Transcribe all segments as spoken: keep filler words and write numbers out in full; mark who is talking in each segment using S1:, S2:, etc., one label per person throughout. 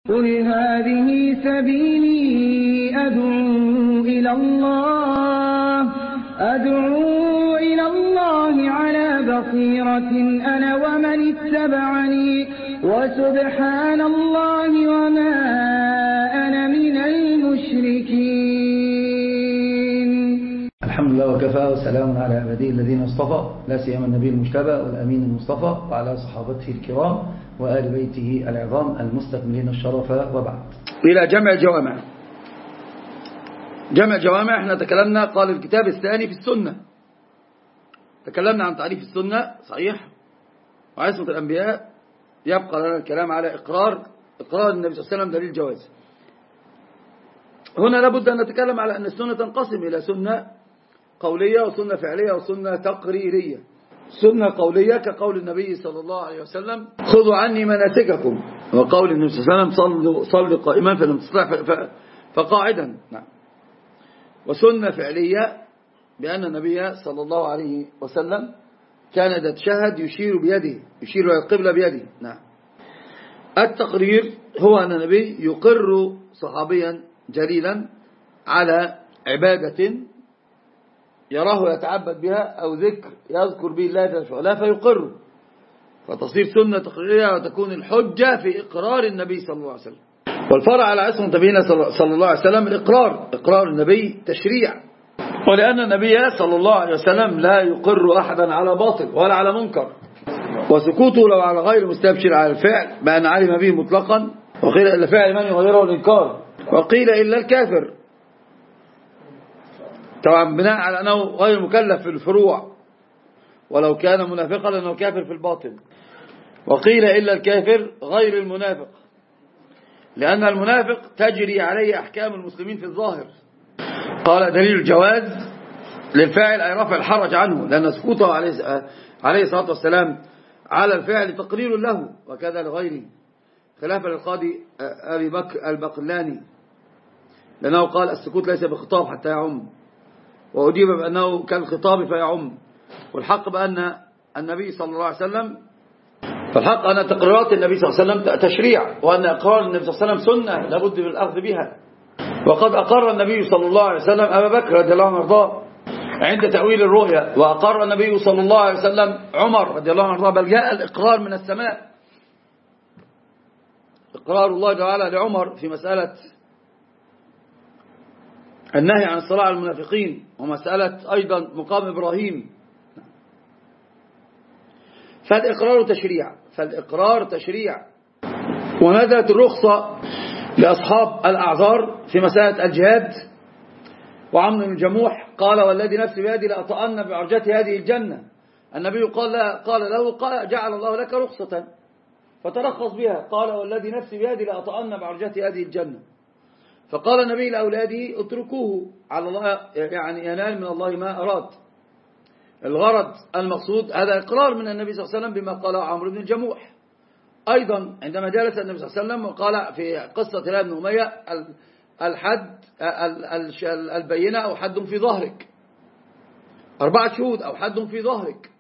S1: قل هذه سبيلي أدعو إلى الله أدعو إلى الله على بصيرة أنا ومن اتبعني وسبحان الله وما أنا من المشركين.
S2: الحمد لله وكفى وسلام على عباده الذين اصطفى، لا سيما النبي المجتبى والأمين المصطفى وعلى صحابته الكرام وآل بيته العظام المستكملين الشرف، وبعد.
S3: إلى جمع الجوامع. جمع الجوامع احنا تكلمنا، قال الكتاب الثاني في السنة، تكلمنا عن تعريف السنة صحيح وعصمة الأنبياء. يبقى لنا الكلام على إقرار إقرار النبي صلى الله عليه وسلم دليل جواز. هنا لابد أن نتكلم على أن السنة تنقسم إلى سنة قولية وسنة فعلية وسنة تقريرية. سنة قولية كقول النبي صلى الله عليه وسلم خذوا عني مناسككم، وقول النبي صلى الله عليه وسلم صلوا, صلوا قائما فلم تستطع فقاعدا. نعم. وسنة فعلية بأن النبي صلى الله عليه وسلم كان إذا تشهد يشير بيده، يشير إلى القبلة بيده. نعم. التقرير هو أن النبي يقر صحابيا جليلا على عبادة يراه يتعبد بها أو ذكر يذكر به الله جل وعلا فيقر، فتصير سنة تقريرية وتكون الحجة في إقرار النبي صلى الله عليه وسلم. والفرع على عصمة نبينا صلى الله عليه وسلم الإقرار، إقرار النبي تشريع، ولأن النبي صلى الله عليه وسلم لا يقر أحدا على باطل ولا على منكر، وسكوته لو على غير مستبشر على الفعل بأن علم به مطلقا، وقيل إلا فعل من يغيره الإنكار، وقيل إلا الكافر، طبعا بناء على أنه غير مكلف في الفروع، ولو كان منافقا لأنه كافر في الباطن. وقيل إلا الكافر غير المنافق، لأن المنافق تجري عليه أحكام المسلمين في الظاهر. قال دليل الجواز للفاعل أي رفع الحرج عنه، لأن سكوته عليه الصلاة والسلام على الفعل تقرير له وكذا لغيره، خلافا للقاضي أبي بكر البقلاني، لأنه قال السكوت ليس بخطاب حتى يعم، وأجيب بأنه كالخطاب فيعم. والحق بأن النبي صلى الله عليه وسلم فالحق أن تقريرات النبي صلى الله عليه وسلم تشريع، وأن إقرار النبي صلى الله عليه وسلم سنة لابد من الأخذ بها. وقد أقر النبي صلى الله عليه وسلم أبا بكر رضي الله عنه وارضاه عند تأويل الرؤيا، وأقر النبي صلى الله عليه وسلم عمر رضي الله عنه وارضاه، بل جاء الإقرار من السماء، إقرار الله تعالى لعمر في مسألة النهي عن الصلاة على المنافقين، ومسألة أيضا مقام إبراهيم. فالإقرار تشريع فالإقرار تشريع ونزلت الرخصة لأصحاب الأعذار في مسألة الجهاد. وعمر بن الجموح قال والذي نفسي بيدي لأطأن بعرجة هذه الجنة، النبي قال, قال له قال جعل الله لك رخصة فترخص بها، قال والذي نفسي بيدي لأطأن بعرجة هذه الجنة، فقال النبي لأولاده اتركوه على الله، يعني ينال من الله ما أراد. الغرض المقصود هذا إقرار من النبي صلى الله عليه وسلم بما قاله عمرو بن الجموح. أيضا عندما جلس النبي صلى الله عليه وسلم وقال في قصة هلال بن أمية الحد البينة أو حد في ظهرك، أربعة شهود أو حد في ظهرك.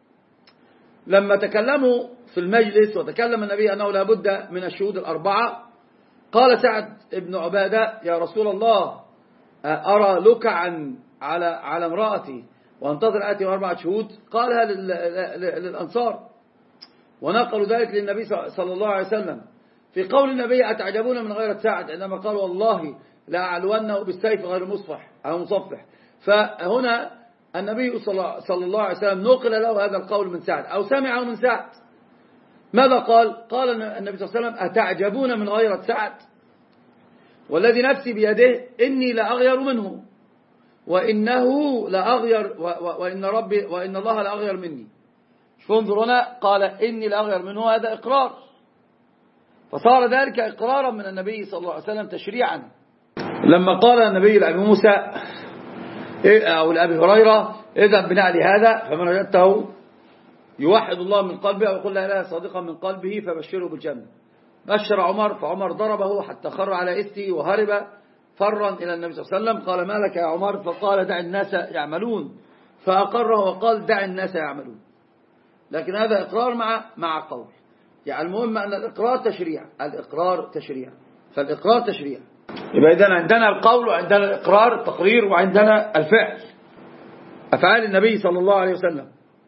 S3: لما تكلموا في المجلس وتكلم النبي أنه لا بد من الشهود الأربعة، قال سعد بن عبادة يا رسول الله أرى لكعا على على امرأتي وانتظر آتي أربعة شهود، قالها للأنصار، ونقلوا ذلك للنبي صلى الله عليه وسلم. في قول النبي أتعجبون من غيرة سعد عندما قال والله لا أعلونه بالسيف غير مصفح أو مصفح، فهنا النبي صلى الله عليه وسلم نقل له هذا القول من سعد أو سمعه من سعد. ماذا قال؟ قال النبي صلى الله عليه وسلم أتعجبون من غيرة سعد والذي نفسي بيده إني لأغير منه وإنه لأغير وإن ربي وإن الله لأغير مني. فانظر هنا قال إني لأغير منه، هذا إقرار، فصار ذلك إقرارا من النبي صلى الله عليه وسلم تشريعا. لما قال النبي لأبي موسى أو لأبي هريرة اذهب بنعلي هذا فمن وجدته يوحد الله من قلبه ويقول لا إله صادقا من قلبه فبشره بالجنة، بشر عمر فعمر ضربه حتى خر على إسته وهرب فرا إلى النبي صلى الله عليه وسلم، قال ما لك يا عمر؟ فقال دع الناس يعملون، فأقره وقال دع الناس يعملون. لكن هذا إقرار مع مع قول. يعني المهم أن الإقرار تشريع، الإقرار تشريع، فالإقرار تشريع. يبقى إذن عندنا القول وعندنا الإقرار التقرير وعندنا الفعل، أفعال النبي صلى الله عليه وسلم.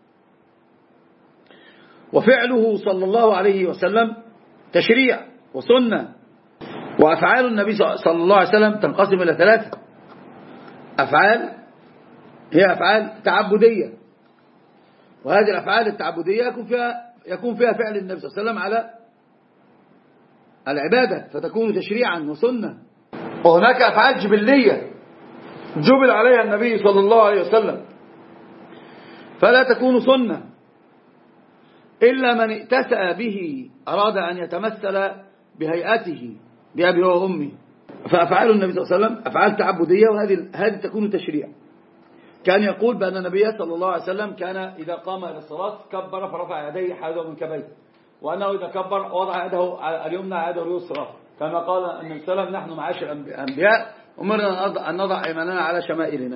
S3: وفعله صلى الله عليه وسلم تشريع وسنة. وأفعال النبي صلى الله عليه وسلم تنقسم إلى ثلاثة أفعال، هي أفعال تعبدية، وهذه الأفعال التعبدية يكون فيها يكون فيها فعل النبي صلى الله عليه وسلم على العبادة فتكون تشريعا وسنة. وهناك أفعال جبلية جبل عليها النبي صلى الله عليه وسلم فلا تكون سنة إلا من ائتسأ به، أراد أن يتمثل بهيئته بأبي وأمي. فأفعال النبي صلى الله عليه وسلم أفعال تعبدية، وهذه هذه تكون تشريع. كان يقول بأن النبي صلى الله عليه وسلم كان إذا قام إلى الصلاة كبر فرفع يديه حاذو من كبيه، وأنه إذا كبر وضع يده اليمنى على يده اليسرى، كما قال النبي صلى الله عليه وسلم نحن معاشر الأنبياء أمرنا أن نضع أيماننا على شمائلنا.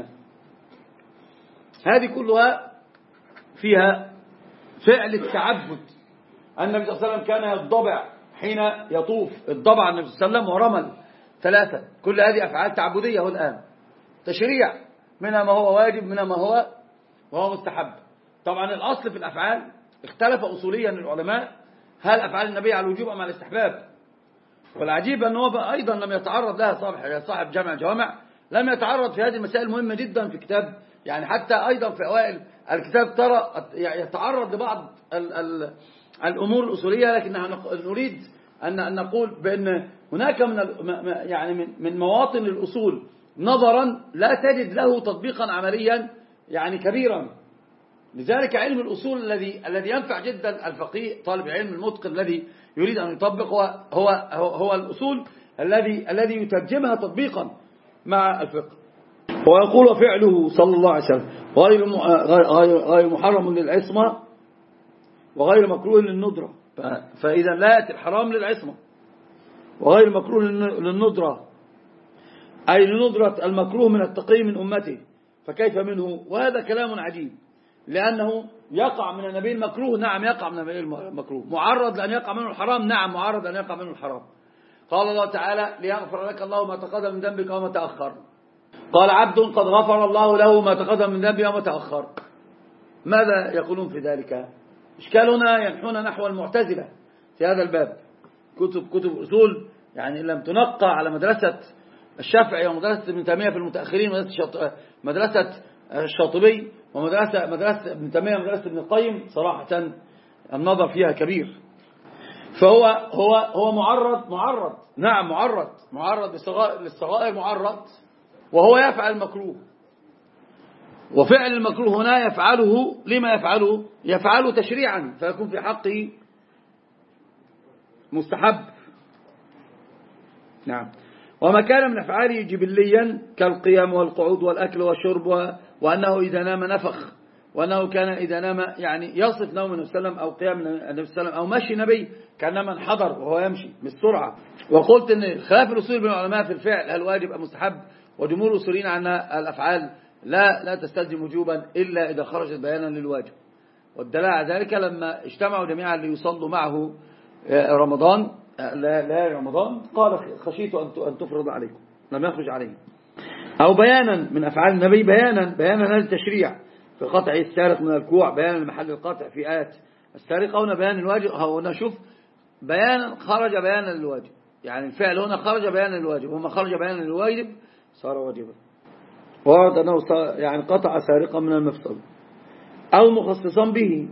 S3: هذه كلها فيها فعل التعبد. النبي صلى الله عليه وسلم كان يضبع حين يطوف، الضبع النبي صلى الله عليه وسلم ورمل ثلاثة، كل هذه أفعال تعبدية. والآن تشريع، منها ما هو واجب منها ما هو وهو مستحب. طبعا الأصل في الأفعال اختلف أصوليا العلماء هل أفعال النبي على الوجوب أم على الاستحباب. والعجيب أنه أيضا لم يتعرض لها صاحب صاحب جامع الجوامع، لم يتعرض في هذه المسائل المهمة جدا في كتاب، يعني حتى أيضا في أوائل الكتاب ترى يتعرض لبعض ال ال الأمور الأصولية، لكن نريد أن نقول بأن هناك من يعني من مواطن الأصول نظرا لا تجد له تطبيقا عمليا يعني كبيرا. لذلك علم الأصول الذي الذي ينفع جدا الفقيه طالب العلم المتقن الذي يريد أن يطبق هو هو هو الأصول الذي الذي يترجمها تطبيقا مع الفقه. ويقول فعله صلى الله عليه وسلم غير غير محرم للعصمة وغير مكروه للندرة، فإذا لا يأتي الحرام للعصمة وغير مكروه للندرة، أي لندرة المكروه من التقي من أمته، فكيف منه؟ وهذا كلام عجيب، لأنه يقع من النبي المكروه، نعم يقع من النبي المكروه، معرض لأن يقع منه الحرام، نعم معرض لأن يقع منه الحرام. قال الله تعالى ليغفر لك الله ما تقدم من ذنبك وما تأخر. قال عبد قد غفر الله له ما تقدم من ذنبه وما تأخر. ماذا يقولون في ذلك؟ إشكالنا ينحون نحو المعتزلة في هذا الباب. كتب كتب أصول يعني لم تنقى على مدرسة الشافعي ومدرسة ابن تيمية في المتأخرين، مدرسة الشاطبي ومدرسة مدرسة ابن تيمية ومدرسة ابن القيم، صراحة النظر فيها كبير. فهو هو هو معرض معرض نعم معرض معرض للصغائر معرض، وهو يفعل المكروه. وفعل المكروه هنا يفعله لما يفعله؟ يفعله تشريعا، فيكون في حقه مستحب. نعم. وما كان من أفعاله جبليا كالقيام والقعود والأكل والشرب، وأنه إذا نام نفخ، وأنه كان إذا نام يعني يصف نوم النبي صلى الله عليه وسلم أو قيام النبي صلى الله عليه وسلم أو مشي نبي كأنما انحدر وهو يمشي بالسرعة. وقلت أن خلاف الأصول بين العلماء في الفعل هل واجب أم مستحب، وجمهور الأصوليين أن الأفعال لا لا تستلزم وجوبا إلا إذا خرجت بيانا للواجب. والدلالة على ذلك لما اجتمعوا جميعا ليصلوا معه رمضان لا لا رمضان قال خشيت أن تفرض عليكم، لم يخرج عليهم. أو بيانا من أفعال النبي بيانا بيانا هذا التشريع في قطع السارق من الكوع، بيانا محل القطع في آيات السارقة، هنا بيان الواجب. هنا شوف بيانا خرج بيانا للواجب، يعني الفعل هنا خرج بيانا للواجب، وما خرج بيانا للواجب صار واجبا. وارد أنه يعني قطع سارقا من المفصل. أو مخصصا به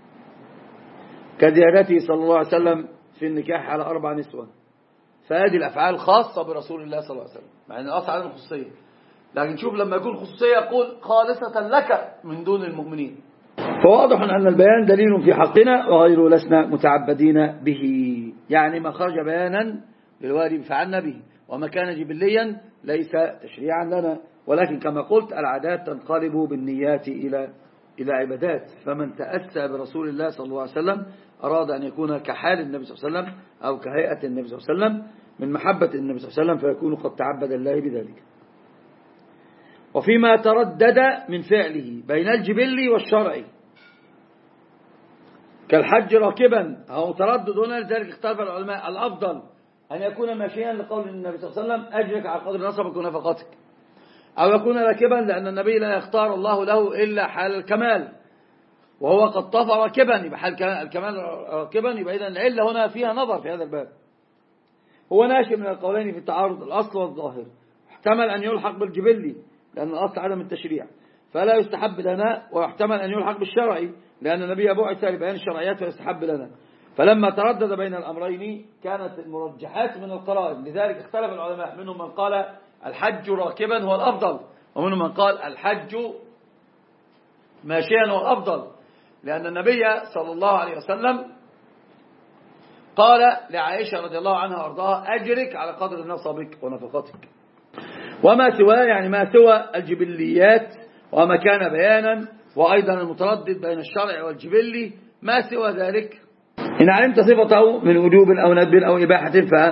S3: كزيادته صلى الله عليه وسلم في النكاح على أربع نسوة، فهذه الأفعال خاصة برسول الله صلى الله عليه وسلم، مع أن الأصل على الخصوصية، لكن شوف لما يكون خصوصية يقول خالصة لك من دون المؤمنين. فواضح أن البيان دليل في حقنا وغيره لسنا متعبدين به، يعني ما خرج بيانا للواجب فعلنا به، وما كان جبليا ليس تشريعا لنا. ولكن كما قلت العادات تنقلب بالنيات إلى إلى عبادات، فمن تأسى برسول الله صلى الله عليه وسلم أراد أن يكون كحال النبي صلى الله عليه وسلم أو كهيئة النبي صلى الله عليه وسلم من محبة النبي صلى الله عليه وسلم، فيكون قد تعبد الله بذلك. وفيما تردد من فعله بين الجبلي والشرعي كالحج راكبا أو تردد هنا، لذلك اختلف العلماء الأفضل أن يكون ماشيا لقول النبي صلى الله عليه وسلم أجرك على قدر نصبك ونفقتك، أو يكون راكبا لأن النبي لا يختار الله له إلا حال الكمال، وهو قد طاف راكبا، يبقى حال الكمال راكبا، يبقى إذن العلة هنا فيها نظر في هذا الباب. هو ناشئ من القولين في التعارض الأصل والظاهر، احتمل أن يلحق بالجبلي لأن الأصل عدم التشريع فلا يستحب لنا، ويحتمل أن يلحق بالشرعي لأن النبي بعث لبيان الشرعيات فيستحب لنا. فلما تردد بين الأمرين كانت المرجحات من القرائن، لذلك اختلف العلماء، منهم من قال الحج راكبا هو الأفضل، ومنهم من قال الحج ماشيا هو الأفضل، لأن النبي صلى الله عليه وسلم قال لعائشة رضي الله عنها وارضاها أجرك على قدر نصبك ونفقتك. وما سواه يعني ما سوى الجبليات وما كان بيانا، وأيضا المتردد بين الشرع والجبلي ما سوى ذلك إن علمت صفته من وجوب أو ندب أو إباحة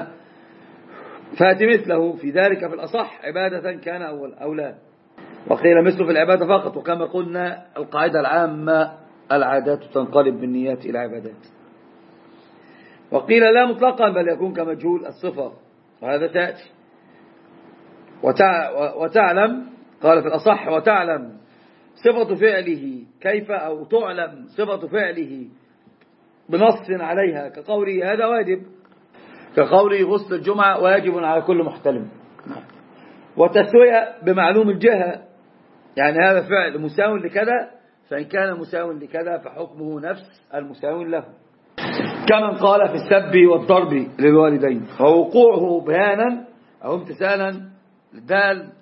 S3: فأتي مثله في ذلك في الأصح عبادة كان أو لا، وقيل مثله في العبادة فقط. وكما قلنا القاعدة العامة العادات تنقلب بالنيات إلى عبادات. وقيل لا مطلقا بل يكون كمجهول الصفة، وهذا تأتي. وتعلم قال في الأصح وتعلم صفة فعله كيف، أو تعلم صفة فعله بنص عليها كقوله هذا واجب، كقوله غسل الجمعة واجب على كل محتلم. وتسوية بمعلوم الجهة، يعني هذا فعل مساو لكذا، فإن كان مساو لكذا فحكمه نفس المساو له، كمن قال في السب والضرب للوالدين، ووقوعه بيانا أو امتثالا لدال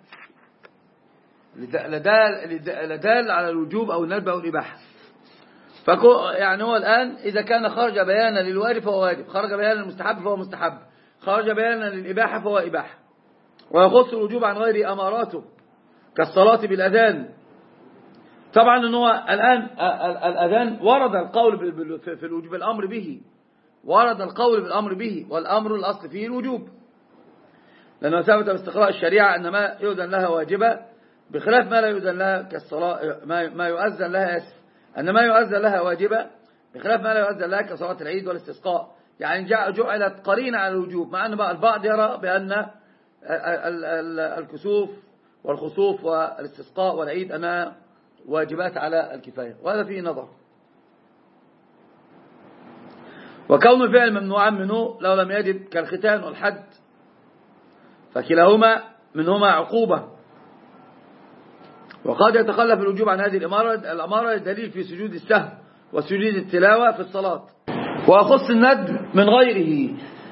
S3: لدال لدال على الوجوب أو الندب أو الإباحة. يعني هو الآن إذا كان خرج بيانا للواجب فهو واجب، خرج بيانا للمستحب فهو مستحب، خرج بيانا للإباحة فهو إباحة. ويخص الوجوب عن غير أماراته كالصلاة بالأذان. طبعا أنه الآن الأذان ورد القول في الوجوب الأمر به، ورد القول بالأمر به، والأمر الأصل فيه الوجوب، لأنه ثبت باستقراء الشريعة أن ما يؤذن لها واجبة بخلاف ما لا يؤذن لها كالصلاة، ما يؤذن لها أسف أن ما يؤذن لها واجبة بخلاف ما لا يؤذن لها كصلاة العيد والاستسقاء. يعني جعلت قرينة على الوجوب، مع أن بقى البعض يرى بأن الكسوف والخسوف والاستسقاء والعيد أنها واجبات على الكفاية، وهذا فيه نظر. وكون الفعل ممنوعا منه لو لم يجد كالختان والحد، فكلاهما منهما عقوبة. وقد يتخلف الوجوب عن هذه الأمارة الأمارة الدليل في سجود السهو وسجود التلاوة في الصلاة. وأخص الندب من غيره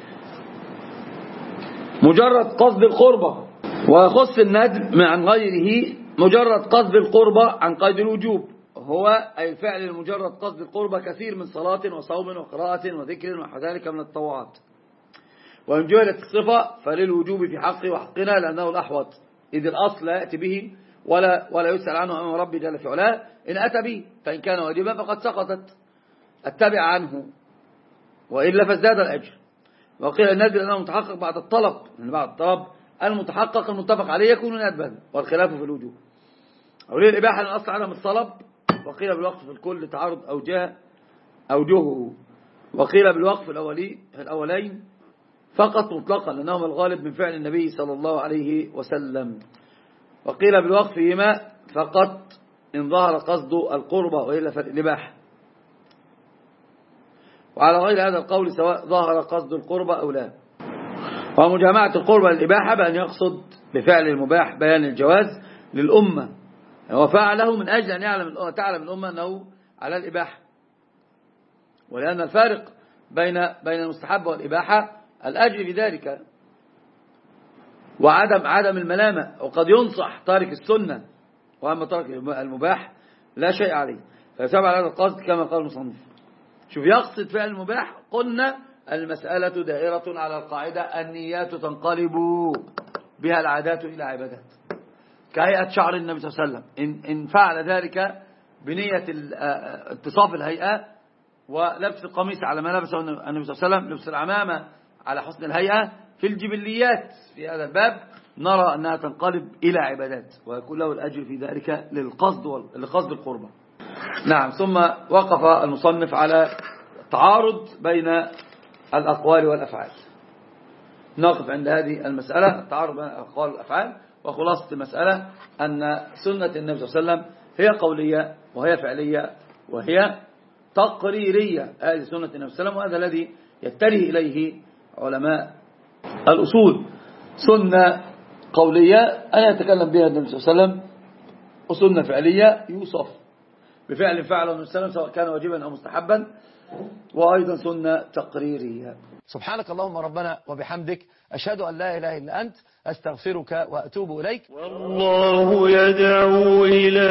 S3: مجرد قصد القربة، وأخص الندب عن غيره مجرد قصد القربة عن قيد الوجوب، هو أي الفعل المجرد قصد القربة كثير من صلاة وصوم وقراءة وذكر وذلك من الطوعات. وإن جهلت الصفة فللوجوب في حقه وحقنا لأنه الأحوط، إذ الأصل لا يأتي به ولا ولا يسأل عنه أمام ربي جل في علاه إن أتى به، فإن كان واجبا فقد سقطت التبع عنه، وإلا فازداد الأجر. وقيل الندب لأنه متحقق بعد الطلب، من بعد الطلب المتحقق المتفق عليه يكون ندبا، والخلاف في الوجوب. أولي الإباحة لأن أصل عدم الطلب، وقيل بالوقف في الكل تعارض أوجه أوجهه، وقيل بالوقف الأولي الأولين فقط مطلقا لأنهم الغالب من فعل النبي صلى الله عليه وسلم، وقيل بالوقف فيما فقط إن ظهر قصد القربة وإلا فالإباحة. وعلى غير هذا القول سواء ظهر قصد القربة أو لا. ومجامعة القربة للإباحة بأن يقصد بفعل المباح بيان الجواز للأمة، وفعله من أجل أن يعلم تعلم الأمة أنه على الإباحة، ولأن الفارق بين بين المستحب والإباحة الأجر في ذلك، وعدم عدم الملامة. وقد ينصح تارك السنة، وأما تارك المباح لا شيء عليه، فيتبع هذا القصد كما قال المصنف. شوف يقصد فعل المباح، قلنا المسألة دائرة على القاعدة النيات تنقلب بها العادات إلى عبادات، كهيئة شعر النبي صلى الله عليه وسلم، إن, إن فعل ذلك بنية اتصاف الهيئة ولبس القميص على ما لبسه النبي صلى الله عليه وسلم، لبس العمامة على حسن الهيئة، في الجبليات في هذا الباب نرى أنها تنقلب إلى عبادات، ويكون له الأجر في ذلك للقصد لقصد القربة. نعم. ثم وقف المصنف على تعارض بين الأقوال والأفعال. نقف عند هذه المسألة، التعارض بين الأقوال والأفعال. وخلاصة المسألة أن سنة النبي صلى الله عليه وسلم هي قولية وهي فعلية وهي تقريرية. هذه سنة النبي صلى الله عليه وسلم، وهذا الذي يتجه إليه علماء الأصول. سنة قولية أنا أتكلم بها النبي صلى الله عليه وسلم، وسنة فعلية يوصف بفعل فعله النبي صلى الله عليه وسلم سواء كان واجبا أو مستحبا، وأيضا سنة تقريرية.
S4: سبحانك اللهم ربنا وبحمدك، أشهد أن لا إله إلا أنت، أستغفرك وأتوب إليك.
S5: والله يدعو إلى